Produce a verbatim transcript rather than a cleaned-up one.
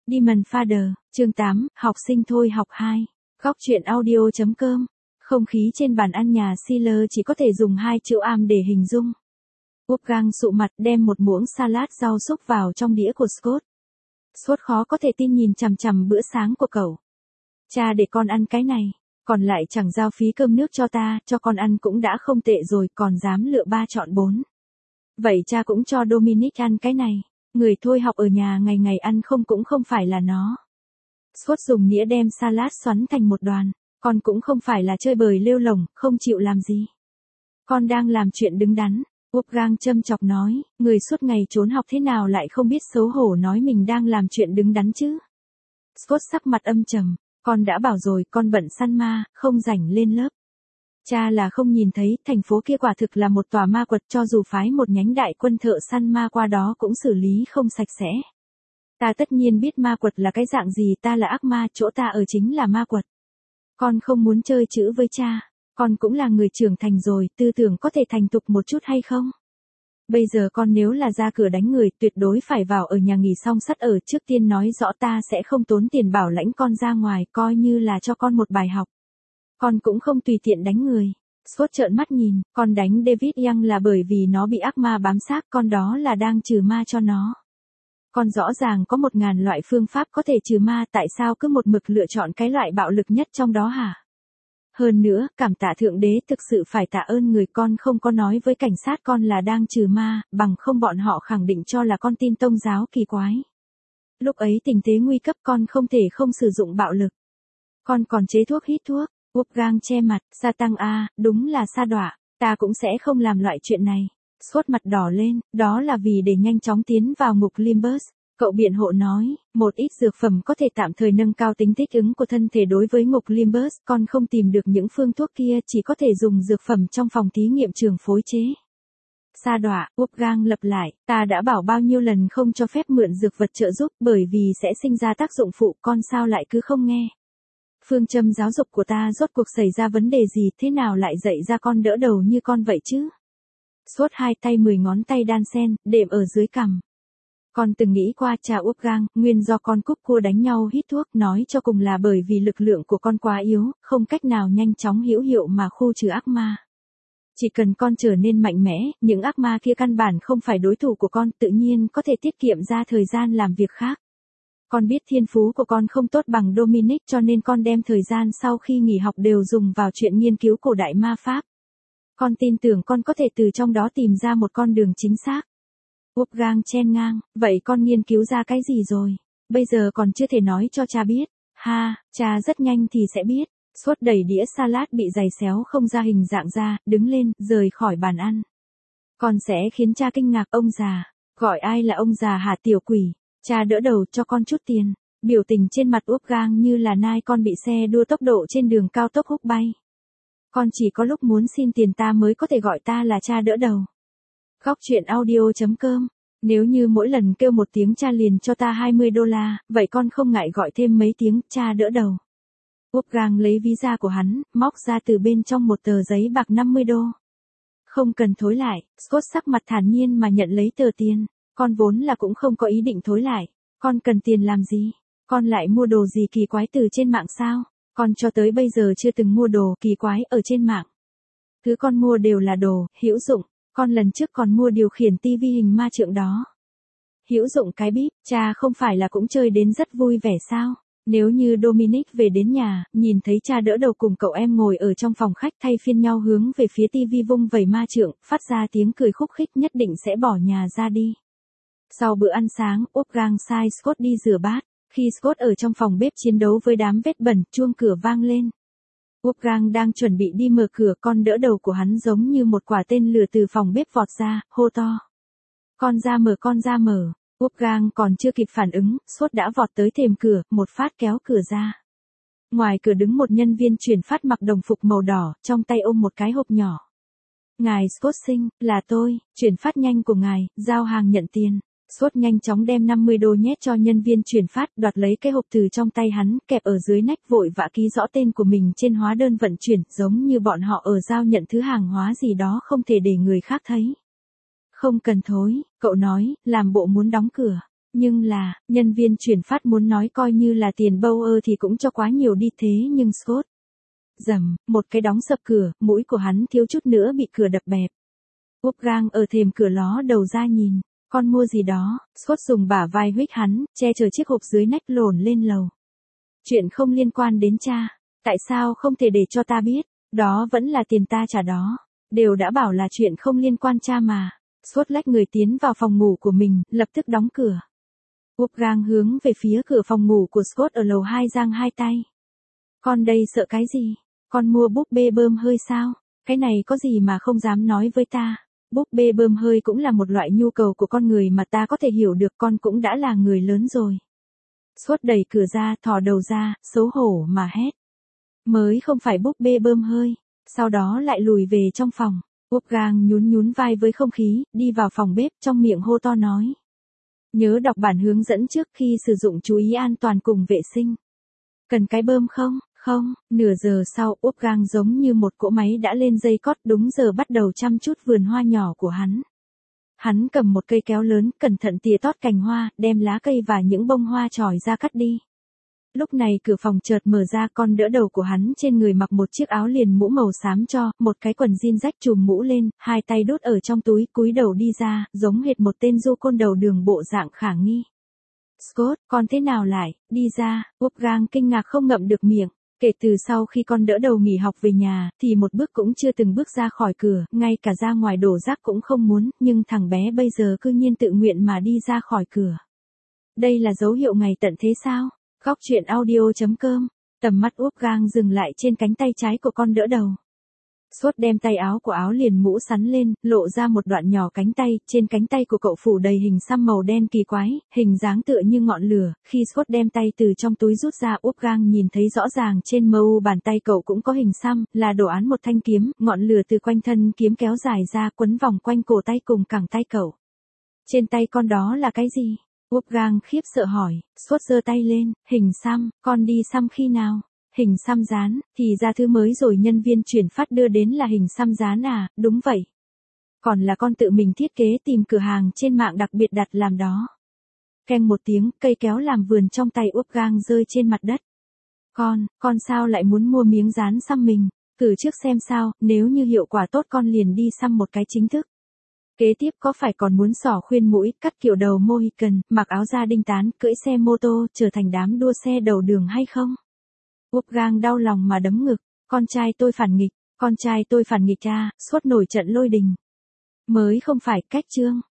Demon Father, chương tám, học sinh thôi học hai. Góc truyện audio chấm com. Không khí trên bàn ăn nhà Siller chỉ có thể dùng hai chữ am để hình dung. Wolfgang sụ mặt đem một muỗng salad rau xúc vào trong đĩa của Scott. Scott khó có thể tin nhìn chằm chằm bữa sáng của cậu. Cha để con ăn cái này, còn lại chẳng giao phí cơm nước cho ta, cho con ăn cũng đã không tệ rồi, còn dám lựa ba chọn bốn. Vậy cha cũng cho Dominic ăn cái này. Người thôi học ở nhà ngày ngày ăn không cũng không phải là nó. Scott dùng nĩa đem salad xoắn thành một đoàn. Con cũng không phải là chơi bời lêu lổng, không chịu làm gì. Con đang làm chuyện đứng đắn. Wolfgang châm chọc nói, người suốt ngày trốn học thế nào lại không biết xấu hổ nói mình đang làm chuyện đứng đắn chứ. Scott sắc mặt âm trầm, con đã bảo rồi con bận săn ma, không rảnh lên lớp. Cha là không nhìn thấy, thành phố kia quả thực là một tòa ma quật, cho dù phái một nhánh đại quân thợ săn ma qua đó cũng xử lý không sạch sẽ. Ta tất nhiên biết ma quật là cái dạng gì, ta là ác ma, chỗ ta ở chính là ma quật. Con không muốn chơi chữ với cha, con cũng là người trưởng thành rồi, tư tưởng có thể thành thục một chút hay không? Bây giờ con nếu là ra cửa đánh người, tuyệt đối phải vào ở nhà nghỉ xong sắt ở, trước tiên nói rõ ta sẽ không tốn tiền bảo lãnh con ra ngoài, coi như là cho con một bài học. Con cũng không tùy tiện đánh người. Scott trợn mắt nhìn, con đánh David Young là bởi vì nó bị ác ma bám sát, con đó là đang trừ ma cho nó. Con rõ ràng có một ngàn loại phương pháp có thể trừ ma, tại sao cứ một mực lựa chọn cái loại bạo lực nhất trong đó hả? Hơn nữa, cảm tạ Thượng Đế, thực sự phải tạ ơn người, con không có nói với cảnh sát con là đang trừ ma, bằng không bọn họ khẳng định cho là con tin tôn giáo kỳ quái. Lúc ấy tình thế nguy cấp, con không thể không sử dụng bạo lực. Con còn chế thuốc hít thuốc. Wolfgang che mặt, sa tăng a, đúng là sa đọa, ta cũng sẽ không làm loại chuyện này. Scott mặt đỏ lên, đó là vì để nhanh chóng tiến vào ngục Limbus. Cậu biện hộ nói, một ít dược phẩm có thể tạm thời nâng cao tính thích ứng của thân thể đối với ngục Limbus, con không tìm được những phương thuốc kia, chỉ có thể dùng dược phẩm trong phòng thí nghiệm trường phối chế. Sa đọa, Wolfgang lặp lại, ta đã bảo bao nhiêu lần không cho phép mượn dược vật trợ giúp bởi vì sẽ sinh ra tác dụng phụ, con sao lại cứ không nghe. Phương châm giáo dục của ta rốt cuộc xảy ra vấn đề gì, thế nào lại dạy ra con đỡ đầu như con vậy chứ? Scott hai tay mười ngón tay đan sen, đệm ở dưới cằm. Con từng nghĩ qua cha Wolfgang, nguyên do con cúp cua đánh nhau hít thuốc, nói cho cùng là bởi vì lực lượng của con quá yếu, không cách nào nhanh chóng hữu hiệu mà khu trừ ác ma. Chỉ cần con trở nên mạnh mẽ, những ác ma kia căn bản không phải đối thủ của con, tự nhiên có thể tiết kiệm ra thời gian làm việc khác. Con biết thiên phú của con không tốt bằng Dominic, cho nên con đem thời gian sau khi nghỉ học đều dùng vào chuyện nghiên cứu cổ đại ma pháp. Con tin tưởng con có thể từ trong đó tìm ra một con đường chính xác. Wolfgang chen ngang, vậy con nghiên cứu ra cái gì rồi? Bây giờ còn chưa thể nói cho cha biết. Ha, cha rất nhanh thì sẽ biết. Scott đẩy đĩa salad bị dày xéo không ra hình dạng ra, đứng lên, rời khỏi bàn ăn. Con sẽ khiến cha kinh ngạc. Ông già. Gọi ai là ông già hả tiểu quỷ? Cha đỡ đầu, cho con chút tiền. Biểu tình trên mặt Wolfgang như là nai con bị xe đua tốc độ trên đường cao tốc húc bay. Con chỉ có lúc muốn xin tiền ta mới có thể gọi ta là cha đỡ đầu. Góc truyện audio chấm com. Nếu như mỗi lần kêu một tiếng cha liền cho ta hai mươi đô la, vậy con không ngại gọi thêm mấy tiếng cha đỡ đầu. Wolfgang lấy ví da của hắn, móc ra từ bên trong một tờ giấy bạc năm mươi đô. Không cần thối lại, Scott sắc mặt thản nhiên mà nhận lấy tờ tiền. Con vốn là cũng không có ý định thối lại. Con cần tiền làm gì? Con lại mua đồ gì kỳ quái từ trên mạng sao? Con cho tới bây giờ chưa từng mua đồ kỳ quái ở trên mạng. Thứ con mua đều là đồ hữu dụng. Con lần trước còn mua điều khiển tivi hình ma trượng đó. Hữu dụng cái bíp, cha không phải là cũng chơi đến rất vui vẻ sao? Nếu như Dominic về đến nhà, nhìn thấy cha đỡ đầu cùng cậu em ngồi ở trong phòng khách thay phiên nhau hướng về phía tivi vung vẩy ma trượng, phát ra tiếng cười khúc khích, nhất định sẽ bỏ nhà ra đi. Sau bữa ăn sáng, Wolfgang sai Scott đi rửa bát. Khi Scott ở trong phòng bếp chiến đấu với đám vết bẩn, chuông cửa vang lên. Wolfgang đang chuẩn bị đi mở cửa, con đỡ đầu của hắn giống như một quả tên lửa từ phòng bếp vọt ra, hô to. Con ra mở, con ra mở. Wolfgang còn chưa kịp phản ứng, Scott đã vọt tới thềm cửa, một phát kéo cửa ra. Ngoài cửa đứng một nhân viên chuyển phát mặc đồng phục màu đỏ, trong tay ôm một cái hộp nhỏ. Ngài Scott sinh, là tôi, chuyển phát nhanh của ngài, giao hàng nhận tiền. Scott nhanh chóng đem năm mươi đô nhét cho nhân viên chuyển phát, đoạt lấy cái hộp từ trong tay hắn, kẹp ở dưới nách, vội vã ký rõ tên của mình trên hóa đơn vận chuyển, giống như bọn họ ở giao nhận thứ hàng hóa gì đó không thể để người khác thấy. Không cần thối, cậu nói, làm bộ muốn đóng cửa. Nhưng là, nhân viên chuyển phát muốn nói coi như là tiền bâu ơ thì cũng cho quá nhiều đi thế nhưng Scott. Dầm, một cái đóng sập cửa, mũi của hắn thiếu chút nữa bị cửa đập bẹp. Wolfgang ở thềm cửa ló đầu ra nhìn, con mua gì đó, Scott dùng bả vai huých hắn, che chở chiếc hộp dưới nách lồn lên lầu. Chuyện không liên quan đến cha, tại sao không thể để cho ta biết, đó vẫn là tiền ta trả đó, đều đã bảo là chuyện không liên quan cha mà. Scott lách người tiến vào phòng ngủ của mình, lập tức đóng cửa. Wolfgang hướng về phía cửa phòng ngủ của Scott ở lầu hai giang hai tay. Con đây sợ cái gì? Con mua búp bê bơm hơi sao? Cái này có gì mà không dám nói với ta? Búp bê bơm hơi cũng là một loại nhu cầu của con người mà ta có thể hiểu được, con cũng đã là người lớn rồi. Scott đẩy cửa ra, thò đầu ra, xấu hổ mà hét. Mới không phải búp bê bơm hơi. Sau đó lại lùi về trong phòng. Wolfgang nhún nhún vai với không khí, đi vào phòng bếp, trong miệng hô to nói. Nhớ đọc bản hướng dẫn trước khi sử dụng, chú ý an toàn cùng vệ sinh. Cần cái bơm không? Không. Nửa giờ sau, Wolfgang giống như một cỗ máy đã lên dây cót, đúng giờ bắt đầu chăm chút vườn hoa nhỏ của hắn. Hắn cầm một cây kéo lớn, cẩn thận tỉa tót cành hoa, đem lá cây và những bông hoa tròi ra cắt đi. Lúc này cửa phòng chợt mở ra, con đỡ đầu của hắn trên người mặc một chiếc áo liền mũ màu xám cho, một cái quần jean rách trùm mũ lên, hai tay đút ở trong túi, cúi đầu đi ra, giống hệt một tên du côn đầu đường bộ dạng khả nghi. Scott, con thế nào lại, đi ra, Wolfgang kinh ngạc không ngậm được miệng. Kể từ sau khi con đỡ đầu nghỉ học về nhà, thì một bước cũng chưa từng bước ra khỏi cửa, ngay cả ra ngoài đổ rác cũng không muốn, nhưng thằng bé bây giờ cư nhiên tự nguyện mà đi ra khỏi cửa. Đây là dấu hiệu ngày tận thế sao? Góc truyện audio chấm com, tầm mắt Wolfgang dừng lại trên cánh tay trái của con đỡ đầu. Scott đem tay áo của áo liền mũ sắn lên, lộ ra một đoạn nhỏ cánh tay, trên cánh tay của cậu phủ đầy hình xăm màu đen kỳ quái, hình dáng tựa như ngọn lửa. Khi Scott đem tay từ trong túi rút ra, Wolfgang nhìn thấy rõ ràng trên mờ u bàn tay cậu cũng có hình xăm, là đồ án một thanh kiếm, ngọn lửa từ quanh thân kiếm kéo dài ra quấn vòng quanh cổ tay cùng cẳng tay cậu. Trên tay con đó là cái gì? Wolfgang khiếp sợ hỏi. Scott giơ tay lên, hình xăm, con đi xăm khi nào? Hình xăm dán, thì ra thứ mới rồi nhân viên chuyển phát đưa đến là hình xăm dán à, đúng vậy. Còn là con tự mình thiết kế tìm cửa hàng trên mạng đặc biệt đặt làm đó. Keng một tiếng, cây kéo làm vườn trong tay Wolfgang rơi trên mặt đất. Con, con sao lại muốn mua miếng dán xăm mình, thử trước xem sao, nếu như hiệu quả tốt con liền đi xăm một cái chính thức. Kế tiếp có phải còn muốn xỏ khuyên mũi, cắt kiểu đầu Mohican, mặc áo da đinh tán, cưỡi xe mô tô, trở thành đám đua xe đầu đường hay không? Wolfgang đau lòng mà đấm ngực, con trai tôi phản nghịch, con trai tôi phản nghịch cha, Scott nổi trận lôi đình. Mới không phải, cách chương.